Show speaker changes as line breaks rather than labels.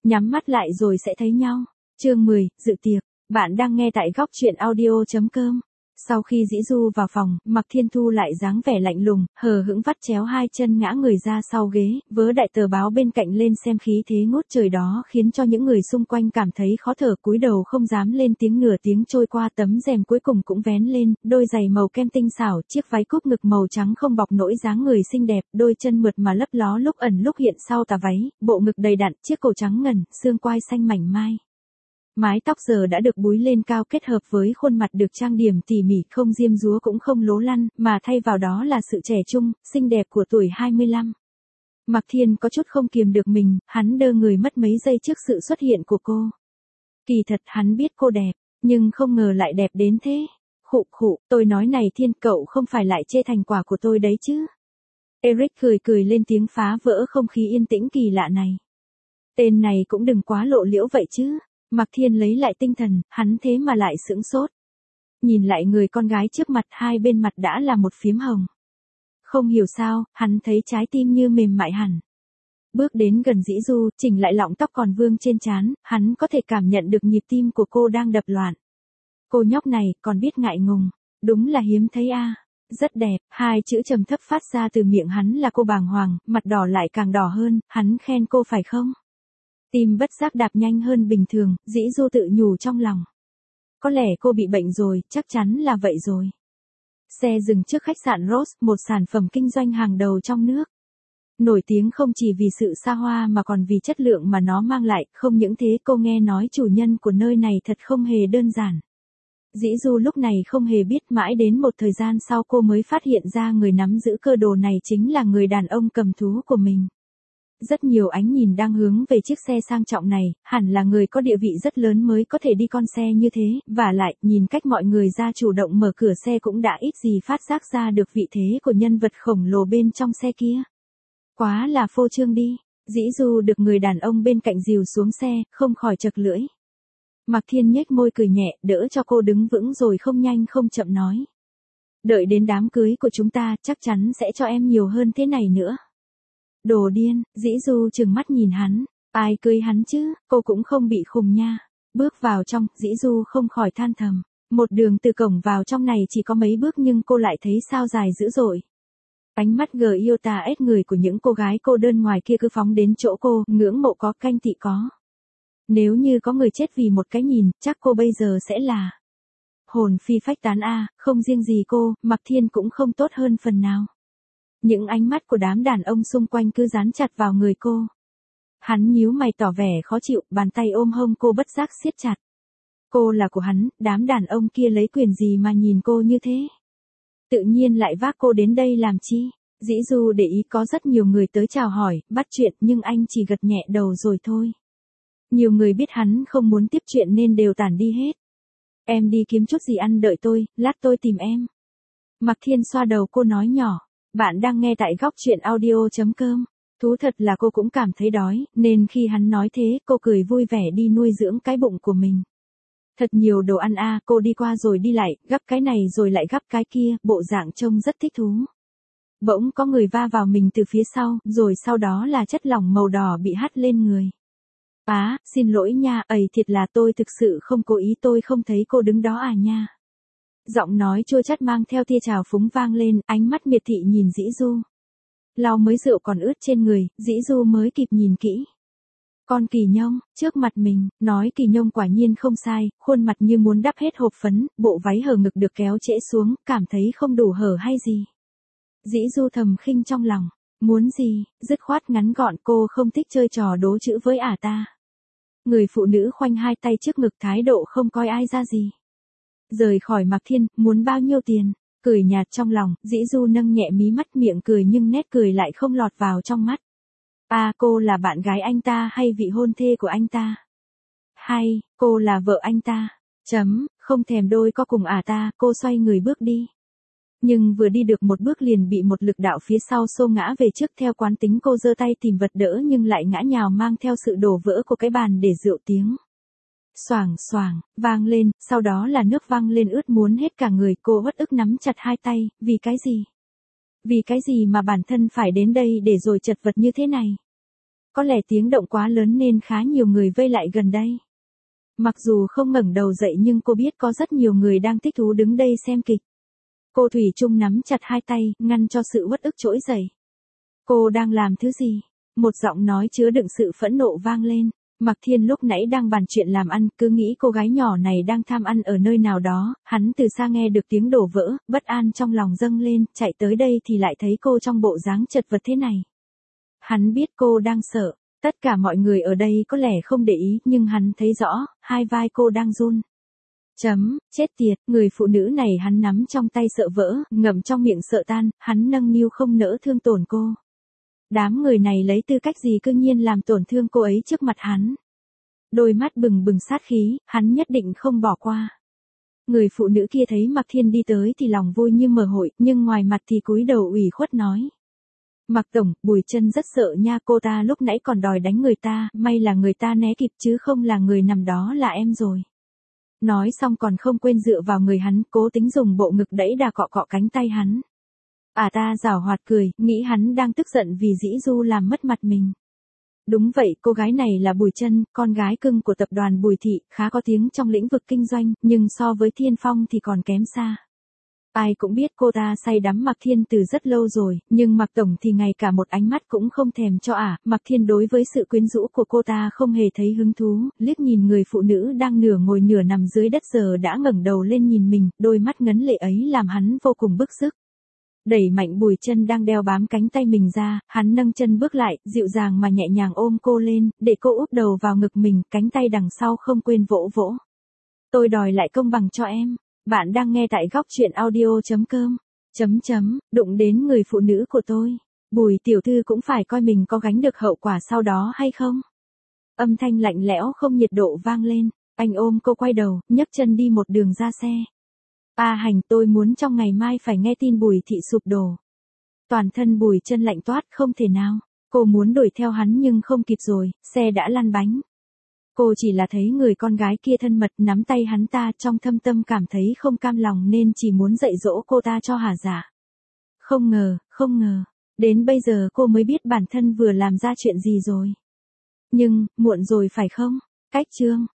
Nhắm mắt lại rồi sẽ thấy nhau. Chương 10, dự tiệc. Bạn đang nghe tại góc truyện audio.com. Sau khi Dĩ Du vào phòng, Mạc Thiên Thu lại dáng vẻ lạnh lùng, hờ hững vắt chéo hai chân ngã người ra sau ghế, vớ đại tờ báo bên cạnh lên xem khí thế ngút trời đó khiến cho những người xung quanh cảm thấy khó thở, cúi đầu không dám lên tiếng. Nửa tiếng trôi qua, tấm rèm cuối cùng cũng vén lên, đôi giày màu kem tinh xảo, chiếc váy cúp ngực màu trắng không bọc nổi dáng người xinh đẹp, đôi chân mượt mà lấp ló lúc ẩn lúc hiện sau tà váy, bộ ngực đầy đặn, chiếc cổ trắng ngần, xương quai xanh mảnh mai. Mái tóc giờ đã được búi lên cao kết hợp với khuôn mặt được trang điểm tỉ mỉ, không diêm dúa cũng không lố lăn, mà thay vào đó là sự trẻ trung, xinh đẹp của tuổi 25. Mạc Thiên có chút không kiềm được mình, hắn đơ người mất mấy giây trước sự xuất hiện của cô. Kỳ thật hắn biết cô đẹp, nhưng không ngờ lại đẹp đến thế. Khụ khụ, tôi nói này Thiên, cậu không phải lại chê thành quả của tôi đấy chứ? Eric cười cười lên tiếng phá vỡ không khí yên tĩnh kỳ lạ này. Tên này cũng đừng quá lộ liễu vậy chứ. Mạc Thiên lấy lại tinh thần, hắn thế mà lại sững sốt. Nhìn lại người con gái trước mặt, hai bên mặt đã là một phím hồng. Không hiểu sao, hắn thấy trái tim như mềm mại hẳn. Bước đến gần Dĩ Du, chỉnh lại lọng tóc còn vương trên trán, hắn có thể cảm nhận được nhịp tim của cô đang đập loạn. Cô nhóc này còn biết ngại ngùng, đúng là hiếm thấy a. Rất đẹp, hai chữ trầm thấp phát ra từ miệng hắn là cô bàng hoàng, mặt đỏ lại càng đỏ hơn, hắn khen cô phải không? Tim bất giác đạp nhanh hơn bình thường, Dĩ Du tự nhủ trong lòng. Có lẽ cô bị bệnh rồi, chắc chắn là vậy rồi. Xe dừng trước khách sạn Rose, một sản phẩm kinh doanh hàng đầu trong nước. Nổi tiếng không chỉ vì sự xa hoa mà còn vì chất lượng mà nó mang lại, không những thế cô nghe nói chủ nhân của nơi này thật không hề đơn giản. Dĩ Du lúc này không hề biết, mãi đến một thời gian sau cô mới phát hiện ra người nắm giữ cơ đồ này chính là người đàn ông cầm thú của mình. Rất nhiều ánh nhìn đang hướng về chiếc xe sang trọng này, hẳn là người có địa vị rất lớn mới có thể đi con xe như thế, và lại, nhìn cách mọi người ra chủ động mở cửa xe cũng đã ít gì phát giác ra được vị thế của nhân vật khổng lồ bên trong xe kia. Quá là phô trương đi. Dĩ Du được người đàn ông bên cạnh dìu xuống xe, không khỏi chật lưỡi. Mạc Thiên nhếch môi cười nhẹ, đỡ cho cô đứng vững rồi không nhanh không chậm nói. Đợi đến đám cưới của chúng ta, chắc chắn sẽ cho em nhiều hơn thế này nữa. Đồ điên, Dĩ Du trừng mắt nhìn hắn, ai cưới hắn chứ, cô cũng không bị khùng nha. Bước vào trong, Dĩ Du không khỏi than thầm, một đường từ cổng vào trong này chỉ có mấy bước nhưng cô lại thấy sao dài dữ dội. Ánh mắt gờ yêu tà ếch người của những cô gái cô đơn ngoài kia cứ phóng đến chỗ cô, ngưỡng mộ có, canh tị có. Nếu như có người chết vì một cái nhìn, chắc cô bây giờ sẽ là hồn phi phách tán a. Không riêng gì cô, Mạc Thiên cũng không tốt hơn phần nào. Những ánh mắt của đám đàn ông xung quanh cứ dán chặt vào người cô. Hắn nhíu mày tỏ vẻ khó chịu, bàn tay ôm hông cô bất giác siết chặt. Cô là của hắn, đám đàn ông kia lấy quyền gì mà nhìn cô như thế? Tự nhiên lại vác cô đến đây làm chi? Dĩ Du để ý có rất nhiều người tới chào hỏi, bắt chuyện nhưng anh chỉ gật nhẹ đầu rồi thôi. Nhiều người biết hắn không muốn tiếp chuyện nên đều tản đi hết. Em đi kiếm chút gì ăn đợi tôi, lát tôi tìm em. Mạc Thiên xoa đầu cô nói nhỏ. Bạn đang nghe tại góc truyện audio.com. Thú thật là cô cũng cảm thấy đói, nên khi hắn nói thế, cô cười vui vẻ đi nuôi dưỡng cái bụng của mình. Thật nhiều đồ ăn a, cô đi qua rồi đi lại, gắp cái này rồi lại gắp cái kia, bộ dạng trông rất thích thú. Bỗng có người va vào mình từ phía sau, rồi sau đó là chất lỏng màu đỏ bị hắt lên người. Xin lỗi nha, thiệt là tôi thực sự không cố ý, tôi không thấy cô đứng đó à nha. Giọng nói chua chát mang theo tia trào phúng vang lên, ánh mắt miệt thị nhìn Dĩ Du. Lau mới rượu còn ướt trên người, Dĩ Du mới kịp nhìn kỹ. Con kỳ nhông, trước mặt mình, nói kỳ nhông quả nhiên không sai, khuôn mặt như muốn đắp hết hộp phấn, bộ váy hở ngực được kéo trễ xuống, cảm thấy không đủ hở hay gì. Dĩ Du thầm khinh trong lòng, muốn gì, dứt khoát ngắn gọn, cô không thích chơi trò đố chữ với ta. Người phụ nữ khoanh hai tay trước ngực, thái độ không coi ai ra gì. Rời khỏi Mạc Thiên, muốn bao nhiêu tiền? Cười nhạt trong lòng, Dĩ Du nâng nhẹ mí mắt, miệng cười nhưng nét cười lại không lọt vào trong mắt. Cô là bạn gái anh ta hay vị hôn thê của anh ta? Hay, cô là vợ anh ta? Không thèm đôi co cùng ta, cô xoay người bước đi. Nhưng vừa đi được một bước liền bị một lực đạo phía sau xô ngã về trước, theo quán tính cô giơ tay tìm vật đỡ nhưng lại ngã nhào mang theo sự đổ vỡ của cái bàn để rượu tiếng. Xoảng xoảng, vang lên, sau đó là nước văng lên ướt muốn hết cả người, cô uất ức nắm chặt hai tay, vì cái gì? Vì cái gì mà bản thân phải đến đây để rồi chật vật như thế này? có lẽ tiếng động quá lớn nên khá nhiều người vây lại gần đây. Mặc dù không ngẩng đầu dậy nhưng cô biết có rất nhiều người đang thích thú đứng đây xem kịch. Cô thủy chung nắm chặt hai tay, ngăn cho sự uất ức trỗi dậy. Cô đang làm thứ gì? Một giọng nói chứa đựng sự phẫn nộ vang lên. Mạc Thiên lúc nãy đang bàn chuyện làm ăn, cứ nghĩ cô gái nhỏ này đang tham ăn ở nơi nào đó, hắn từ xa nghe được tiếng đổ vỡ, bất an trong lòng dâng lên, chạy tới đây thì lại thấy cô trong bộ dáng chật vật thế này. Hắn biết cô đang sợ, tất cả mọi người ở đây có lẽ không để ý, nhưng hắn thấy rõ, hai vai cô đang run. Chết tiệt, người phụ nữ này hắn nắm trong tay sợ vỡ, ngậm trong miệng sợ tan, hắn nâng niu không nỡ thương tổn cô. Đám người này lấy tư cách gì cương nhiên làm tổn thương cô ấy trước mặt hắn. Đôi mắt bừng bừng sát khí, hắn nhất định không bỏ qua. Người phụ nữ kia thấy Mạc Thiên đi tới thì lòng vui như mở hội, nhưng ngoài mặt thì cúi đầu ủy khuất nói. Mạc Tổng, Bùi Chân rất sợ nha, cô ta lúc nãy còn đòi đánh người ta, may là người ta né kịp chứ không là người nằm đó là em rồi. Nói xong còn không quên dựa vào người hắn, cố tính dùng bộ ngực đẩy đà cọ cọ cánh tay hắn. Ta giảo hoạt cười, nghĩ hắn đang tức giận vì Dĩ Du làm mất mặt mình. Đúng vậy, cô gái này là Bùi Chân, con gái cưng của tập đoàn Bùi Thị, khá có tiếng trong lĩnh vực kinh doanh, nhưng so với Thiên Phong thì còn kém xa. Ai cũng biết cô ta say đắm Mạc Thiên từ rất lâu rồi, nhưng Mạc Tổng thì ngay cả một ánh mắt cũng không thèm cho Mạc Thiên đối với sự quyến rũ của cô ta không hề thấy hứng thú, liếc nhìn người phụ nữ đang nửa ngồi nửa nằm dưới đất giờ đã ngẩng đầu lên nhìn mình, đôi mắt ngấn lệ ấy làm hắn vô cùng bức sức. Đẩy mạnh Bùi Chân đang đeo bám cánh tay mình ra, hắn nâng chân bước lại, dịu dàng mà nhẹ nhàng ôm cô lên, để cô úp đầu vào ngực mình, cánh tay đằng sau không quên vỗ vỗ. Tôi đòi lại công bằng cho em. Bạn đang nghe tại góc truyện audio.com. Đụng đến người phụ nữ của tôi. Bùi tiểu thư cũng phải coi mình có gánh được hậu quả sau đó hay không? Âm thanh lạnh lẽo không nhiệt độ vang lên. Anh ôm cô quay đầu, nhấc chân đi một đường ra xe. Hành, tôi muốn trong ngày mai phải nghe tin Bùi Thị sụp đổ. Toàn thân Bùi Chân lạnh toát, không thể nào. Cô muốn đuổi theo hắn nhưng không kịp rồi, xe đã lăn bánh. Cô chỉ là thấy người con gái kia thân mật nắm tay hắn ta, trong thâm tâm cảm thấy không cam lòng nên chỉ muốn dạy dỗ cô ta cho hả dạ. Không ngờ, đến bây giờ cô mới biết bản thân vừa làm ra chuyện gì rồi. Nhưng, muộn rồi phải không? Cách chương